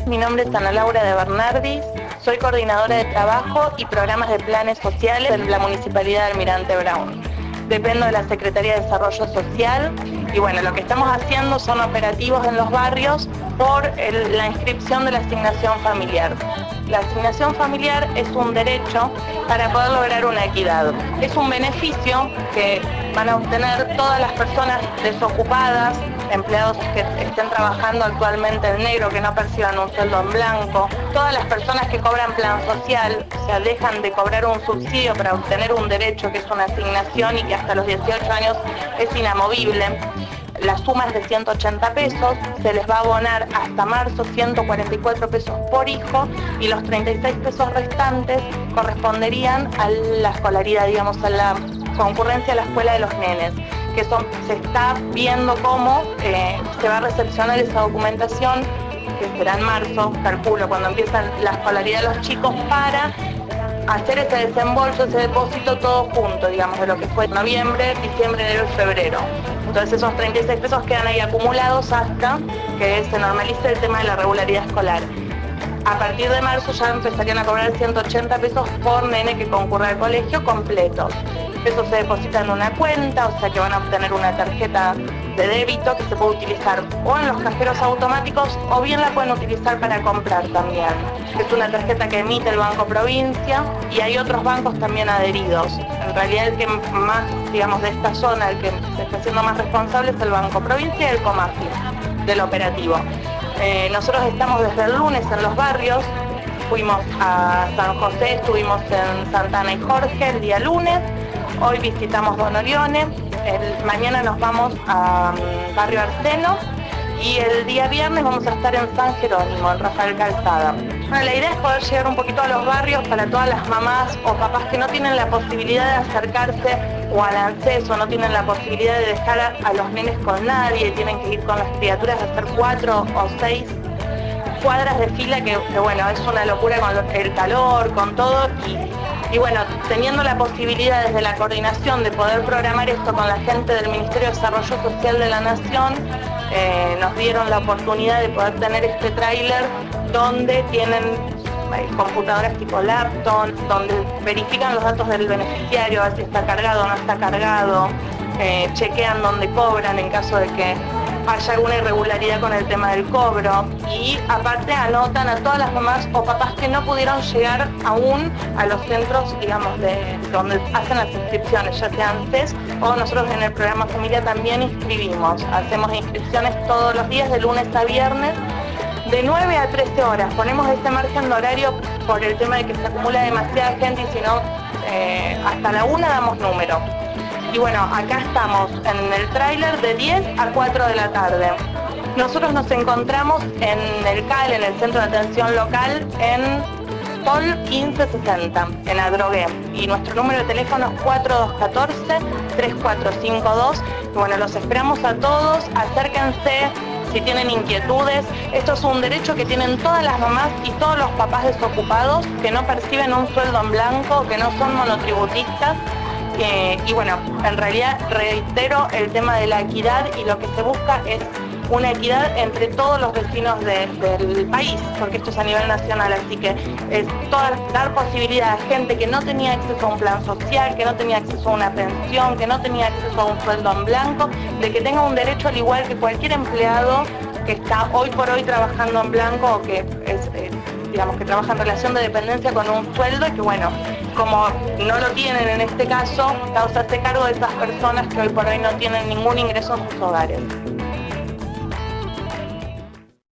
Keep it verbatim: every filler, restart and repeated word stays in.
mi nombre es Ana Laura de Bernardis, soy coordinadora de trabajo y programas de planes sociales de la Municipalidad de Almirante Brown. Dependo de la Secretaría de Desarrollo Social y bueno, lo que estamos haciendo son operativos en los barrios por el, la inscripción de la asignación familiar. La asignación familiar es un derecho para poder lograr una equidad. Es un beneficio que van a obtener todas las personas desocupadas, empleados que estén trabajando actualmente en negro, que no perciban un sueldo en blanco, todas las personas que cobran plan social, o sea, dejan de cobrar un subsidio para obtener un derecho que es una asignación y que hasta los dieciocho años es inamovible. La suma es de ciento ochenta pesos, se les va a abonar hasta marzo ciento cuarenta y cuatro pesos por hijo y los treinta y seis pesos restantes corresponderían a la escolaridad, digamos, a la concurrencia a la escuela de los nenes, que son, se está viendo cómo eh, se va a recepcionar esa documentación, que será en marzo, calculo, cuando empiezan la escolaridad de los chicos, para hacer ese desembolso, ese depósito todo junto, digamos, de lo que fue noviembre, diciembre, enero y febrero. Entonces esos treinta y seis pesos quedan ahí acumulados hasta que se normalice el tema de la regularidad escolar. A partir de marzo ya empezarían a cobrar ciento ochenta pesos por nene que concurre al colegio completos. Eso se deposita en una cuenta, o sea que van a obtener una tarjeta de débito que se puede utilizar o en los cajeros automáticos o bien la pueden utilizar para comprar también. Es una tarjeta que emite el Banco Provincia y hay otros bancos también adheridos. En realidad el que más, digamos, de esta zona, el que se está haciendo más responsable es el Banco Provincia y el Comafi del operativo. Eh, nosotros estamos desde el lunes en los barrios, fuimos a San José, estuvimos en Santa Ana y Jorge el día lunes, hoy visitamos Don Orione, el, mañana nos vamos a um, Barrio Arseno y el día viernes vamos a estar en San Jerónimo, en Rafael Calzada. Bueno, la idea es poder llegar un poquito a los barrios para todas las mamás o papás que no tienen la posibilidad de acercarse o al acceso, no tienen la posibilidad de dejar a, a los nenes con nadie, tienen que ir con las criaturas a hacer cuatro o seis cuadras de fila, que, que bueno, es una locura con el calor, con todo, y, y bueno, teniendo la posibilidad desde la coordinación de poder programar esto con la gente del Ministerio de Desarrollo Social de la Nación, eh, nos dieron la oportunidad de poder tener este tráiler donde tienen eh, computadoras tipo laptop, donde verifican los datos del beneficiario, a ver si está cargado o no está cargado, eh, chequean dónde cobran en caso de que haya alguna irregularidad con el tema del cobro y aparte anotan a todas las mamás o papás que no pudieron llegar aún a los centros, digamos, de donde hacen las inscripciones, ya sean C E S o nosotros en el programa Familia también inscribimos, hacemos inscripciones todos los días de lunes a viernes de nueve a trece horas, ponemos este margen de horario por el tema de que se acumula demasiada gente y si no, eh, hasta la una damos número. Y bueno, acá estamos en el tráiler de diez a cuatro de la tarde. Nosotros nos encontramos en el C A L, en el Centro de Atención Local, en Pol quince sesenta, en Adrogué. Y nuestro número de teléfono es cuatro dos uno cuatro, tres cuatro cinco dos. Y bueno, los esperamos a todos, acérquense si tienen inquietudes. Esto es un derecho que tienen todas las mamás y todos los papás desocupados que no perciben un sueldo en blanco, que no son monotributistas. Eh, y bueno, en realidad reitero el tema de la equidad y lo que se busca es una equidad entre todos los vecinos de, del país, porque esto es a nivel nacional, así que es toda, dar posibilidad a gente que no tenía acceso a un plan social, que no tenía acceso a una pensión, que no tenía acceso a un sueldo en blanco, de que tenga un derecho al igual que cualquier empleado que está hoy por hoy trabajando en blanco o que es... Eh, digamos, que trabaja en relación de dependencia con un sueldo y que bueno, como no lo tienen en este caso, causarse cargo de esas personas que hoy por hoy no tienen ningún ingreso en sus hogares.